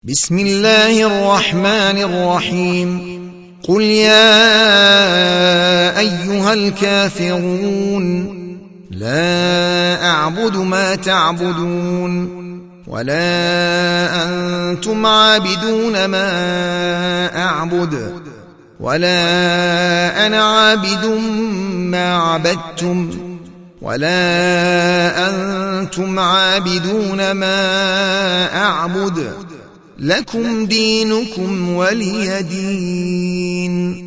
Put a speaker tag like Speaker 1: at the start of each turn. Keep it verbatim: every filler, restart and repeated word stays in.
Speaker 1: بسم الله الرحمن الرحيم قل يا أيها الكافرون لا أعبد ما تعبدون ولا أنتم عابدون ما أعبد ولا أنا عابد ما عبدتم ولا أنتم عابدون ما أعبد لكم دينكم ولي دين.